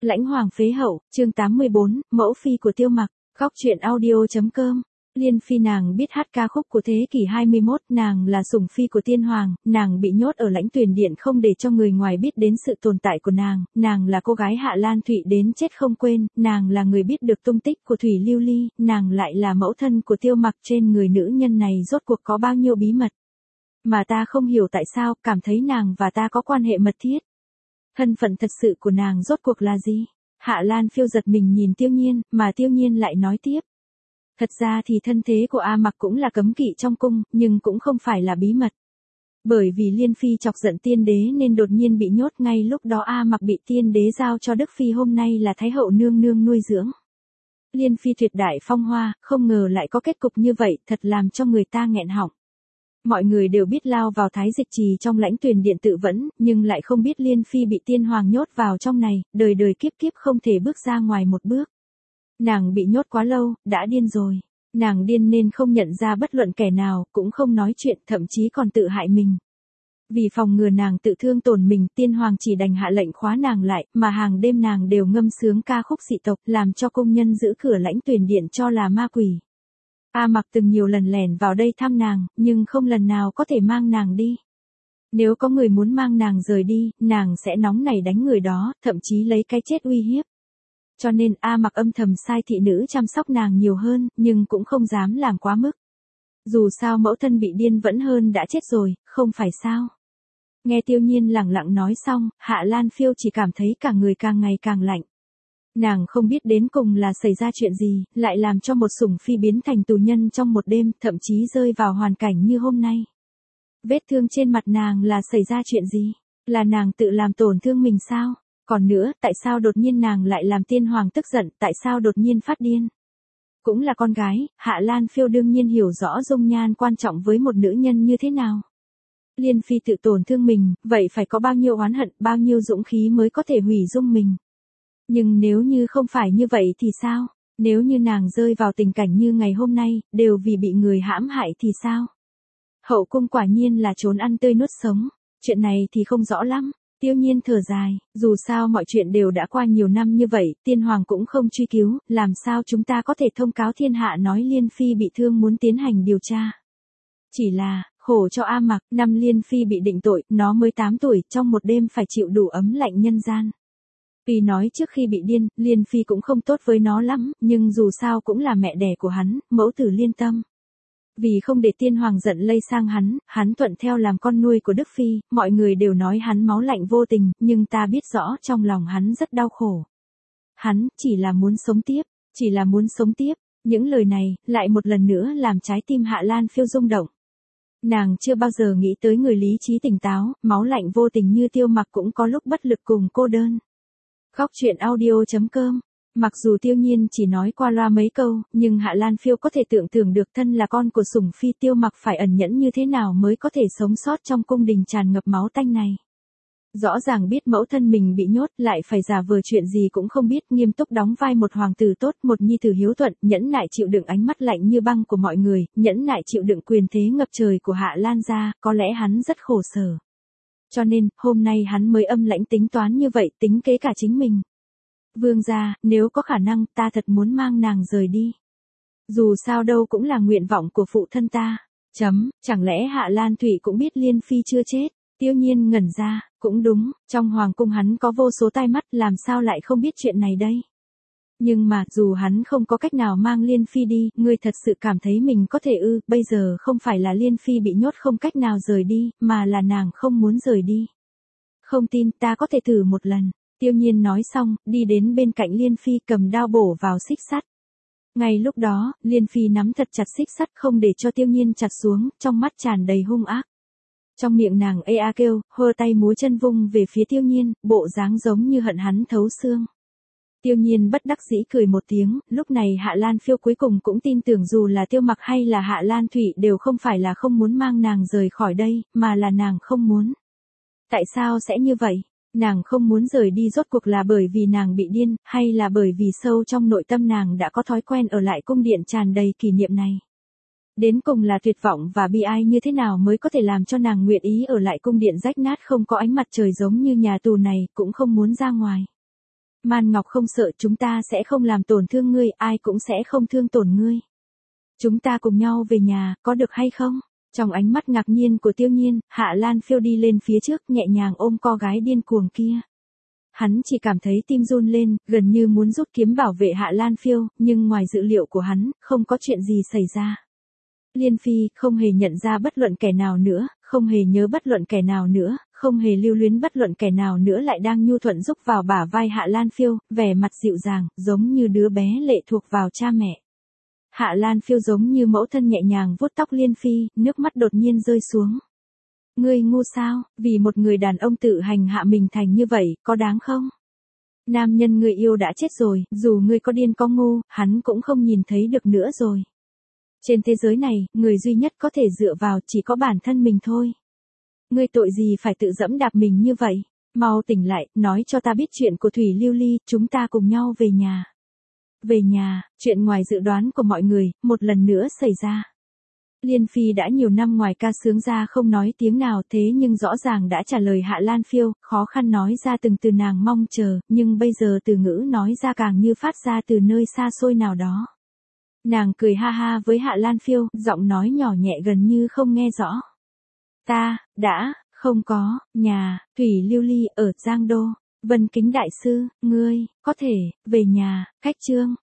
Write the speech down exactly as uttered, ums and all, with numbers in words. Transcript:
Lãnh Hoàng phế hậu, chương tám mươi bốn, mẫu phi của Tiêu Mặc, góc truyện audio chấm com. Liên Phi nàng biết hát ca khúc của thế kỷ hai mươi mốt, nàng là sủng phi của tiên hoàng, nàng bị nhốt ở Lãnh Tuyển Điện không để cho người ngoài biết đến sự tồn tại của nàng, nàng là cô gái Hạ Lan Thụy đến chết không quên, nàng là người biết được tung tích của Thủy Lưu Ly, nàng lại là mẫu thân của Tiêu Mặc. Trên người nữ nhân này rốt cuộc có bao nhiêu bí mật mà ta không hiểu tại sao, cảm thấy nàng và ta có quan hệ mật thiết. Thân phận thật sự của nàng rốt cuộc là gì? Hạ Lan Phiêu giật mình nhìn Tiêu Nhiên, mà Tiêu Nhiên lại nói tiếp. Thật ra thì thân thế của A Mặc cũng là cấm kỵ trong cung, nhưng cũng không phải là bí mật. Bởi vì Liên Phi chọc giận tiên đế nên đột nhiên bị nhốt, ngay lúc đó A Mặc bị tiên đế giao cho Đức Phi hôm nay là Thái hậu nương nương nuôi dưỡng. Liên Phi tuyệt đại phong hoa, không ngờ lại có kết cục như vậy, thật làm cho người ta nghẹn họng. Mọi người đều biết lao vào Thái Dịch Trì trong Lãnh Tuyển Điện tự vẫn, nhưng lại không biết Liên Phi bị tiên hoàng nhốt vào trong này, đời đời kiếp kiếp không thể bước ra ngoài một bước. Nàng bị nhốt quá lâu, đã điên rồi. Nàng điên nên không nhận ra bất luận kẻ nào, cũng không nói chuyện, thậm chí còn tự hại mình. Vì phòng ngừa nàng tự thương tổn mình, tiên hoàng chỉ đành hạ lệnh khóa nàng lại, mà hàng đêm nàng đều ngâm sướng ca khúc dị tộc, làm cho công nhân giữ cửa Lãnh Tuyển Điện cho là ma quỷ. A Mặc từng nhiều lần lẻn vào đây thăm nàng, nhưng không lần nào có thể mang nàng đi. Nếu có người muốn mang nàng rời đi, nàng sẽ nóng nảy đánh người đó, thậm chí lấy cái chết uy hiếp. Cho nên A Mặc âm thầm sai thị nữ chăm sóc nàng nhiều hơn, nhưng cũng không dám làm quá mức. Dù sao mẫu thân bị điên vẫn hơn đã chết rồi, không phải sao? Nghe Tiêu Nhiên lẳng lặng nói xong, Hạ Lan Phiêu chỉ cảm thấy cả người càng ngày càng lạnh. Nàng không biết đến cùng là xảy ra chuyện gì, lại làm cho một sủng phi biến thành tù nhân trong một đêm, thậm chí rơi vào hoàn cảnh như hôm nay. Vết thương trên mặt nàng là xảy ra chuyện gì? Là nàng tự làm tổn thương mình sao? Còn nữa, tại sao đột nhiên nàng lại làm tiên hoàng tức giận, tại sao đột nhiên phát điên? Cũng là con gái, Hạ Lan Phiêu đương nhiên hiểu rõ dung nhan quan trọng với một nữ nhân như thế nào. Liên Phi tự tổn thương mình, vậy phải có bao nhiêu oán hận, bao nhiêu dũng khí mới có thể hủy dung mình. Nhưng nếu như không phải như vậy thì sao? Nếu như nàng rơi vào tình cảnh như ngày hôm nay, đều vì bị người hãm hại thì sao? Hậu cung quả nhiên là trốn ăn tươi nuốt sống. Chuyện này thì không rõ lắm. Tiêu Nhiên thở dài, dù sao mọi chuyện đều đã qua nhiều năm như vậy, tiên hoàng cũng không truy cứu, làm sao chúng ta có thể thông cáo thiên hạ nói Liên Phi bị thương muốn tiến hành điều tra. Chỉ là, khổ cho A Mặc, năm Liên Phi bị định tội, nó mới tám tuổi, trong một đêm phải chịu đủ ấm lạnh nhân gian. Vì nói trước khi bị điên, Liên Phi cũng không tốt với nó lắm, nhưng dù sao cũng là mẹ đẻ của hắn, mẫu tử liên tâm. Vì không để tiên hoàng giận lây sang hắn, hắn thuận theo làm con nuôi của Đức Phi, mọi người đều nói hắn máu lạnh vô tình, nhưng ta biết rõ trong lòng hắn rất đau khổ. Hắn chỉ là muốn sống tiếp, chỉ là muốn sống tiếp. Những lời này, lại một lần nữa làm trái tim Hạ Lan Phiêu rung động. Nàng chưa bao giờ nghĩ tới người lý trí tỉnh táo, máu lạnh vô tình như Tiêu Mặc cũng có lúc bất lực cùng cô đơn. Góc truyện audio chấm com. Mặc dù Tiêu Nhiên chỉ nói qua loa mấy câu, nhưng Hạ Lan Phiêu có thể tưởng tượng được thân là con của sủng phi Tiêu Mặc phải ẩn nhẫn như thế nào mới có thể sống sót trong cung đình tràn ngập máu tanh này. Rõ ràng biết mẫu thân mình bị nhốt, lại phải giả vờ chuyện gì cũng không biết, nghiêm túc đóng vai một hoàng tử tốt, một nhi tử hiếu thuận, nhẫn nại chịu đựng ánh mắt lạnh như băng của mọi người, nhẫn nại chịu đựng quyền thế ngập trời của Hạ Lan gia, có lẽ hắn rất khổ sở. Cho nên, hôm nay hắn mới âm lãnh tính toán như vậy, tính kế cả chính mình. Vương gia, nếu có khả năng, ta thật muốn mang nàng rời đi. Dù sao đâu cũng là nguyện vọng của phụ thân ta. Chấm, chẳng lẽ Hạ Lan Thụy cũng biết Liên Phi chưa chết? Tiêu Nhiên ngẩn ra, cũng đúng, trong hoàng cung hắn có vô số tai mắt, làm sao lại không biết chuyện này đây? Nhưng mà, dù hắn không có cách nào mang Liên Phi đi, ngươi thật sự cảm thấy mình có thể ư, bây giờ không phải là Liên Phi bị nhốt không cách nào rời đi, mà là nàng không muốn rời đi. Không tin, ta có thể thử một lần. Tiêu Nhiên nói xong, đi đến bên cạnh Liên Phi cầm đao bổ vào xích sắt. Ngay lúc đó, Liên Phi nắm thật chặt xích sắt không để cho Tiêu Nhiên chặt xuống, trong mắt tràn đầy hung ác. Trong miệng nàng ê a kêu, hơ tay múa chân vung về phía Tiêu Nhiên, bộ dáng giống như hận hắn thấu xương. Tiêu Nhiên bất đắc dĩ cười một tiếng, lúc này Hạ Lan Phiêu cuối cùng cũng tin tưởng dù là Tiêu Mặc hay là Hạ Lan Thụy đều không phải là không muốn mang nàng rời khỏi đây, mà là nàng không muốn. Tại sao sẽ như vậy? Nàng không muốn rời đi rốt cuộc là bởi vì nàng bị điên, hay là bởi vì sâu trong nội tâm nàng đã có thói quen ở lại cung điện tràn đầy kỷ niệm này. Đến cùng là tuyệt vọng và bi ai như thế nào mới có thể làm cho nàng nguyện ý ở lại cung điện rách nát không có ánh mặt trời giống như nhà tù này, cũng không muốn ra ngoài. Man Ngọc không sợ, chúng ta sẽ không làm tổn thương ngươi, ai cũng sẽ không thương tổn ngươi. Chúng ta cùng nhau về nhà, có được hay không? Trong ánh mắt ngạc nhiên của Tiêu Nhiên, Hạ Lan Phiêu đi lên phía trước nhẹ nhàng ôm cô gái điên cuồng kia. Hắn chỉ cảm thấy tim run lên, gần như muốn rút kiếm bảo vệ Hạ Lan Phiêu, nhưng ngoài dự liệu của hắn, không có chuyện gì xảy ra. Liên Phi không hề nhận ra bất luận kẻ nào nữa, không hề nhớ bất luận kẻ nào nữa, không hề lưu luyến bất luận kẻ nào nữa, lại đang nhu thuận rúc vào bả vai Hạ Lan Phiêu, vẻ mặt dịu dàng, giống như đứa bé lệ thuộc vào cha mẹ. Hạ Lan Phiêu giống như mẫu thân nhẹ nhàng vuốt tóc Liên Phi, nước mắt đột nhiên rơi xuống. Ngươi ngu sao, vì một người đàn ông tự hành hạ mình thành như vậy, có đáng không? Nam nhân ngươi yêu đã chết rồi, dù ngươi có điên có ngu, hắn cũng không nhìn thấy được nữa rồi. Trên thế giới này, người duy nhất có thể dựa vào chỉ có bản thân mình thôi. Ngươi tội gì phải tự dẫm đạp mình như vậy? Mau tỉnh lại, nói cho ta biết chuyện của Thủy Lưu Ly, chúng ta cùng nhau về nhà. Về nhà, chuyện ngoài dự đoán của mọi người, một lần nữa xảy ra. Liên Phi đã nhiều năm ngoài ca sướng ra không nói tiếng nào, thế nhưng rõ ràng đã trả lời Hạ Lan Phiêu, khó khăn nói ra từng từ nàng mong chờ, nhưng bây giờ từ ngữ nói ra càng như phát ra từ nơi xa xôi nào đó. Nàng cười ha ha với Hạ Lan Phiêu, giọng nói nhỏ nhẹ gần như không nghe rõ. Ta, đã, không có, nhà, Thủy Lưu Ly ở Giang Đô. Vân Kính đại sư, ngươi, có thể, về nhà, cách chương.